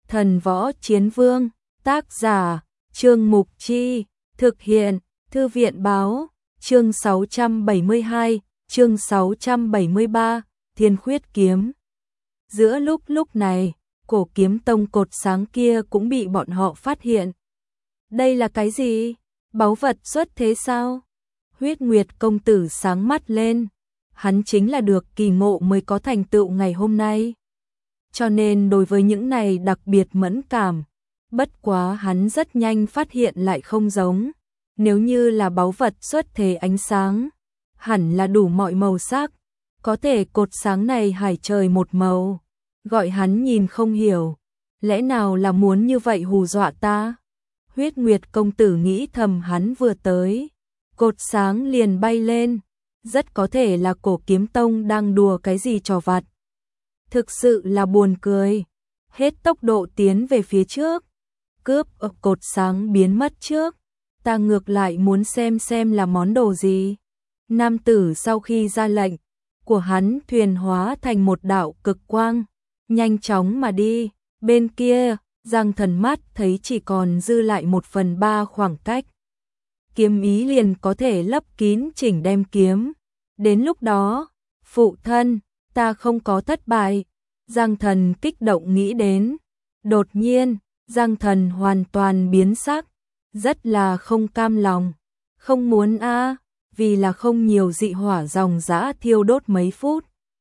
Thần Võ Chiến Vương, tác giả, Trương Mục Chi, thực hiện, Thư viện Báo, chương 672, chương 673, Thiên Khuyết Kiếm. Giữa lúc này, Cổ Kiếm Tông cột sáng kia cũng bị bọn họ phát hiện. Đây là cái gì? Báu vật xuất thế sao? Huyết Nguyệt công tử sáng mắt lên. Hắn chính là được kỳ ngộ mới có thành tựu ngày hôm nay. Cho nên đối với những này đặc biệt mẫn cảm. Bất quá hắn rất nhanh phát hiện lại không giống. Nếu như là báu vật xuất thế ánh sáng, hẳn là đủ mọi màu sắc. Có thể cột sáng này hải trời một màu. Gọi hắn nhìn không hiểu. Lẽ nào là muốn như vậy hù dọa ta? Huyết Nguyệt công tử nghĩ thầm, hắn vừa tới. Cột sáng liền bay lên. Rất có thể là Cổ Kiếm Tông đang đùa cái gì trò vặt. Thực sự là buồn cười. Hết tốc độ tiến về phía trước. Cướp cột sáng biến mất trước. Ta ngược lại muốn xem là món đồ gì. Nam tử sau khi ra lệnh của hắn, thuyền hóa thành một đạo cực quang, nhanh chóng mà đi. Bên kia, Giang Thần mắt thấy chỉ còn dư lại 1/3 khoảng cách. Kiếm ý liền có thể lấp kín chỉnh đem kiếm. Đến lúc đó, phụ thân, ta không có thất bại. Giang Thần kích động nghĩ đến. Đột nhiên, Giang Thần hoàn toàn biến sắc. Rất là không cam lòng. Không muốn vì là không nhiều dị hỏa dòng dã thiêu đốt mấy phút.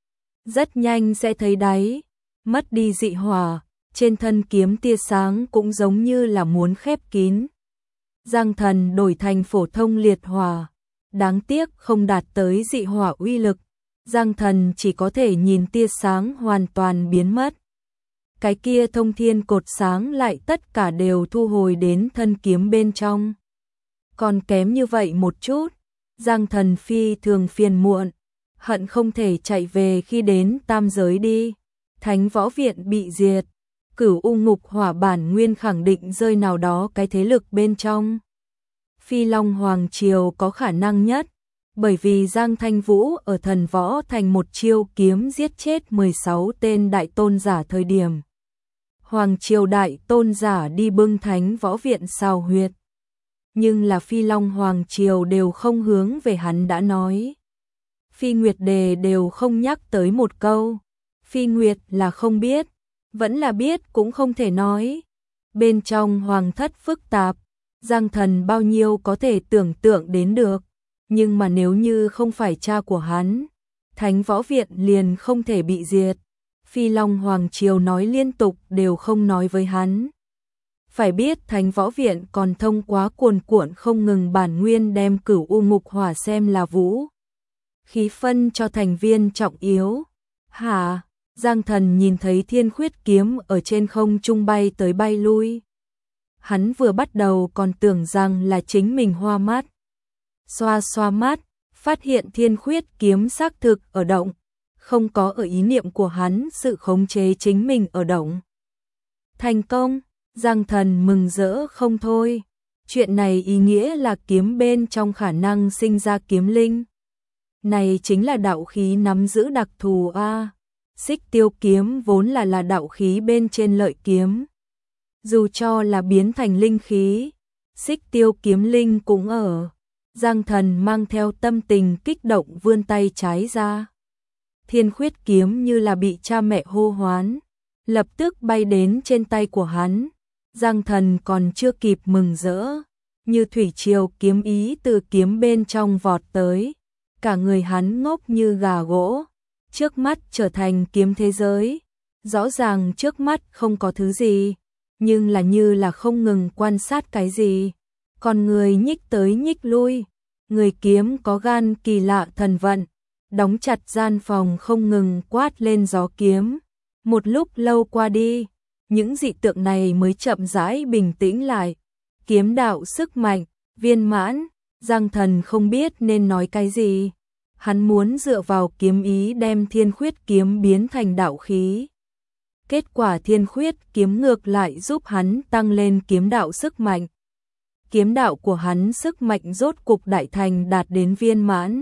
Rất nhanh sẽ thấy đáy. Mất đi dị hỏa, trên thân kiếm tia sáng cũng giống như là muốn khép kín. Giang Thần đổi thành phổ thông liệt hỏa. Đáng tiếc không đạt tới dị hỏa uy lực. Giang Thần chỉ có thể nhìn tia sáng hoàn toàn biến mất. Cái kia thông thiên cột sáng lại tất cả đều thu hồi đến thân kiếm bên trong. Còn kém như vậy một chút. Giang Thần phi thường phiền muộn. Hận không thể chạy về khi đến tam giới đi. Thánh Võ Viện bị diệt. Cửu U Ngục Hỏa bản nguyên khẳng định rơi nào đó cái thế lực bên trong. Phi Long Hoàng Triều có khả năng nhất. Bởi vì Giang Thanh Vũ ở Thần Võ Thành một chiêu kiếm giết chết 16 tên đại tôn giả thời điểm. Hoàng Triều đại tôn giả đi bưng Thánh Võ Viện xào huyệt. Nhưng là Phi Long Hoàng Triều đều không hướng về hắn đã nói. Phi Nguyệt Đề đều không nhắc tới một câu. Phi Nguyệt là không biết, vẫn là biết cũng không thể nói. Bên trong hoàng thất phức tạp, Giang Thần bao nhiêu có thể tưởng tượng đến được. Nhưng mà nếu như không phải cha của hắn, Thánh Võ Viện liền không thể bị diệt. Phi Long Hoàng Triều nói liên tục đều không nói với hắn. Phải biết Thánh Võ Viện còn thông qua cuồn cuộn không ngừng bản nguyên đem Cửu U Ngục Hỏa xem là vũ khí phân cho thành viên trọng yếu. Hả? Giang Thần nhìn thấy Thiên Khuyết kiếm ở trên không trung bay tới bay lui. Hắn vừa bắt đầu còn tưởng rằng là chính mình hoa mắt. Xoa xoa mắt, phát hiện Thiên Khuyết kiếm xác thực ở động. Không có ở ý niệm của hắn sự khống chế chính mình ở động. Thành công, Giang Thần mừng rỡ không thôi. Chuyện này ý nghĩa là kiếm bên trong khả năng sinh ra kiếm linh. Này chính là đạo khí nắm giữ đặc thù Xích Tiêu kiếm vốn là đạo khí bên trên lợi kiếm. Dù cho là biến thành linh khí, Xích Tiêu kiếm linh cũng ở. Giang Thần mang theo tâm tình kích động vươn tay trái ra. Thiên Khuyết kiếm như là bị cha mẹ hô hoán, lập tức bay đến trên tay của hắn. Giang Thần còn chưa kịp mừng rỡ, như thủy triều kiếm ý từ kiếm bên trong vọt tới. Cả người hắn ngốc như gà gỗ, trước mắt trở thành kiếm thế giới. Rõ ràng trước mắt không có thứ gì, nhưng là như là không ngừng quan sát cái gì. Còn người nhích tới nhích lui, người kiếm có gan kỳ lạ thần vận, đóng chặt gian phòng không ngừng quát lên gió kiếm. Một lúc lâu qua đi, những dị tượng này mới chậm rãi bình tĩnh lại. Kiếm đạo sức mạnh, viên mãn, Giang Thần không biết nên nói cái gì. Hắn muốn dựa vào kiếm ý đem Thiên Khuyết kiếm biến thành đạo khí. Kết quả Thiên Khuyết kiếm ngược lại giúp hắn tăng lên kiếm đạo sức mạnh. Kiếm đạo của hắn sức mạnh rốt cục đại thành đạt đến viên mãn.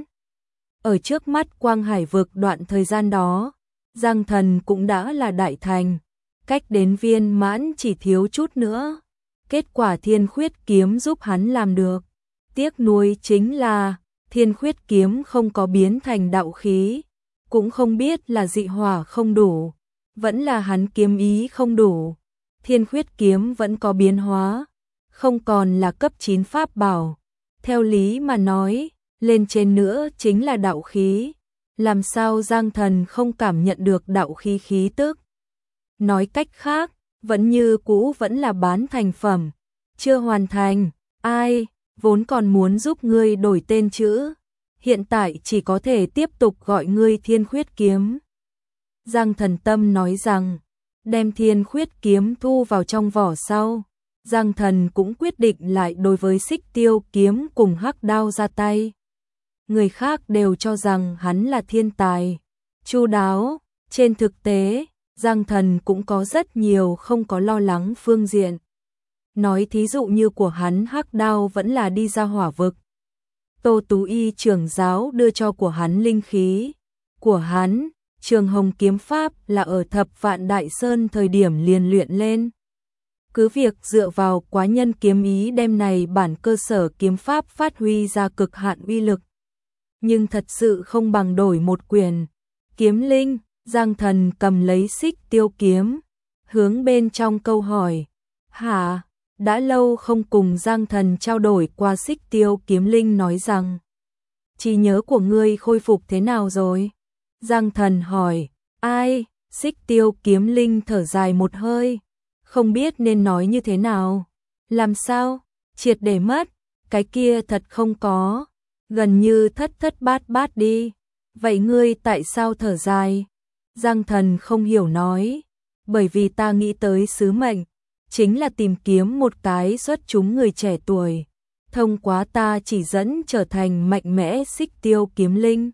Ở trước mắt Quang Hải vực đoạn thời gian đó, Giang Thần cũng đã là đại thành. cách đến viên mãn chỉ thiếu chút nữa. Kết quả Thiên Khuyết kiếm giúp hắn làm được. Tiếc nuối chính là Thiên Khuyết kiếm không có biến thành đạo khí, cũng không biết là dị hỏa không đủ, vẫn là hắn kiếm ý không đủ. Thiên Khuyết kiếm vẫn có biến hóa, không còn là cấp 9 pháp bảo. Theo lý mà nói, lên trên nữa chính là đạo khí. Làm sao Giang Thần không cảm nhận được đạo khí khí tức? Nói cách khác, vẫn như cũ vẫn là bán thành phẩm, chưa hoàn thành. Ai, vốn còn muốn giúp ngươi đổi tên chữ, hiện tại chỉ có thể tiếp tục gọi ngươi Thiên Khuyết kiếm. Giang Thần Tâm nói rằng, đem Thiên Khuyết kiếm thu vào trong vỏ sau, Giang Thần cũng quyết định lại đối với Xích Tiêu kiếm cùng Hắc Đao ra tay. Người khác đều cho rằng hắn là thiên tài, chu đáo, trên thực tế, Giang Thần cũng có rất nhiều không có lo lắng phương diện. Nói thí dụ như của hắn Hắc Đao vẫn là đi ra hỏa vực. Tô Tú Y trưởng giáo đưa cho của hắn linh khí, của hắn, Trường Hồng kiếm pháp là ở Thập Vạn Đại Sơn thời điểm liền luyện lên. Cứ việc dựa vào quá nhân kiếm ý đem này bản cơ sở kiếm pháp phát huy ra cực hạn uy lực, nhưng thật sự không bằng đổi một quyền kiếm linh. Giang Thần cầm lấy Xích Tiêu kiếm, hướng bên trong câu hỏi, hả? Đã lâu không cùng Giang Thần trao đổi qua. Xích Tiêu kiếm linh nói rằng, trí nhớ của ngươi khôi phục thế nào rồi? Giang Thần hỏi, ai? Xích Tiêu kiếm linh thở dài một hơi, không biết nên nói như thế nào. Làm sao? Triệt để mất, cái kia thật không có, gần như thất thất bát bát đi. Vậy ngươi tại sao thở dài? Giang Thần không hiểu nói, bởi vì ta nghĩ tới sứ mệnh, chính là tìm kiếm một cái xuất chúng người trẻ tuổi, thông qua ta chỉ dẫn trở thành mạnh mẽ Xích Tiêu kiếm linh.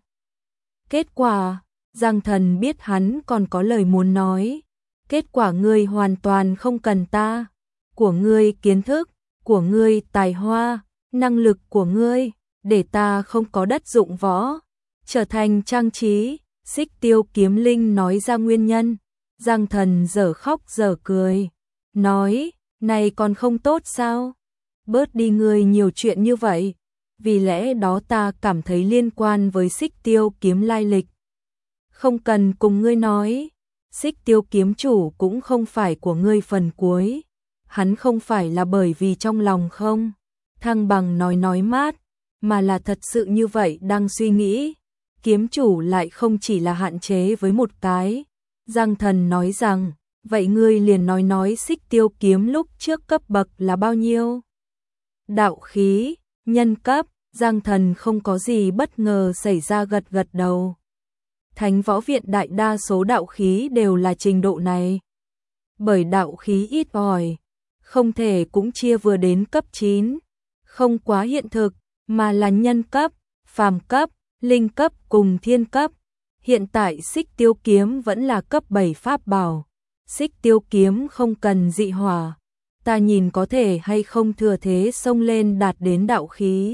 Kết quả, Giang Thần biết hắn còn có lời muốn nói, kết quả ngươi hoàn toàn không cần ta, của ngươi kiến thức, của ngươi tài hoa, năng lực của ngươi, để ta không có đất dụng võ, trở thành trang trí. Xích Tiêu kiếm linh nói ra nguyên nhân. Giang Thần dở khóc dở cười, nói, này còn không tốt sao? Bớt đi ngươi nhiều chuyện như vậy, vì lẽ đó ta cảm thấy liên quan với Xích Tiêu kiếm lai lịch, không cần cùng ngươi nói. Xích Tiêu kiếm chủ cũng không phải của ngươi phần cuối, hắn không phải là bởi vì trong lòng không thăng bằng nói mát, mà là thật sự như vậy đang suy nghĩ. Kiếm chủ lại không chỉ là hạn chế với một cái. Giang Thần nói rằng, vậy ngươi liền nói Xích Tiêu kiếm lúc trước cấp bậc là bao nhiêu? Đạo khí, nhân cấp. Giang Thần không có gì bất ngờ xảy ra, gật gật đầu. Thánh Võ Viện đại đa số đạo khí đều là trình độ này. Bởi đạo khí ít ỏi, không thể cũng chia vừa đến cấp 9, không quá hiện thực, mà là nhân cấp, phàm cấp, linh cấp cùng thiên cấp. Hiện tại Xích Tiêu kiếm vẫn là cấp 7 pháp bảo. Xích Tiêu kiếm không cần dị hỏa, ta nhìn có thể hay không thừa thế xông lên đạt đến đạo khí.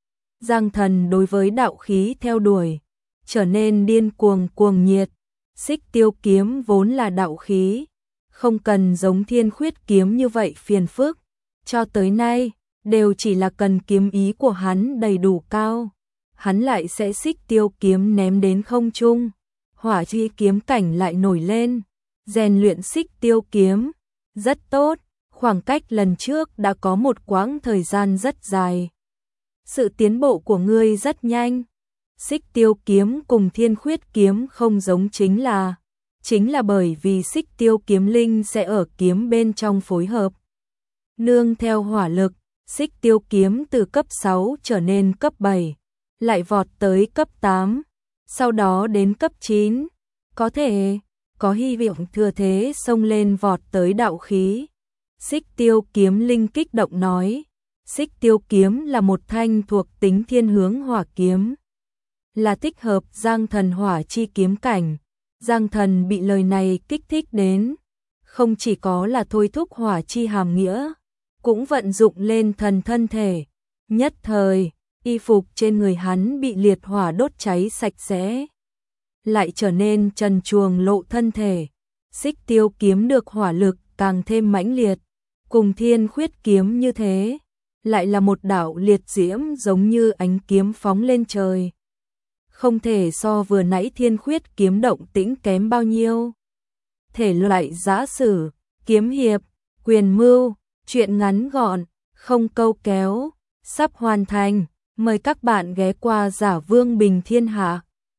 Giang Thần đối với đạo khí theo đuổi, trở nên điên cuồng nhiệt. Xích Tiêu kiếm vốn là đạo khí, không cần giống Thiên Khuyết kiếm như vậy phiền phức. Cho tới nay, đều chỉ là cần kiếm ý của hắn đầy đủ cao, hắn lại sẽ Xích Tiêu kiếm ném đến không trung, hỏa chi kiếm cảnh lại nổi lên, rèn luyện Xích Tiêu kiếm. Rất tốt, khoảng cách lần trước đã có một quãng thời gian rất dài. Sự tiến bộ của ngươi rất nhanh. Xích Tiêu kiếm cùng Thiên Khuyết kiếm không giống chính là bởi vì Xích Tiêu kiếm linh sẽ ở kiếm bên trong phối hợp. Nương theo hỏa lực, Xích Tiêu kiếm từ cấp 6 trở nên cấp 7, lại vọt tới cấp 8, sau đó đến cấp 9, có hy vọng thừa thế xông lên vọt tới đạo khí. Xích Tiêu kiếm linh kích động nói, Xích Tiêu kiếm là một thanh thuộc tính thiên hướng hỏa kiếm, là thích hợp Giang Thần hỏa chi kiếm cảnh. Giang Thần bị lời này kích thích đến, không chỉ có là thôi thúc hỏa chi hàm nghĩa, cũng vận dụng lên thần thân thể. Nhất thời, y phục trên người hắn bị liệt hỏa đốt cháy sạch sẽ, lại trở nên trần truồng lộ thân thể. Xích Tiêu kiếm được hỏa lực càng thêm mãnh liệt, cùng Thiên Khuyết kiếm như thế, lại là một đạo liệt diễm giống như ánh kiếm phóng lên trời. Không thể so vừa nãy Thiên Khuyết kiếm động tĩnh kém bao nhiêu. Thể loại giã sử, kiếm hiệp, quyền mưu, truyện ngắn gọn, không câu kéo, sắp hoàn thành. Mời các bạn ghé qua Giả Vương Bình Thiên Hạ.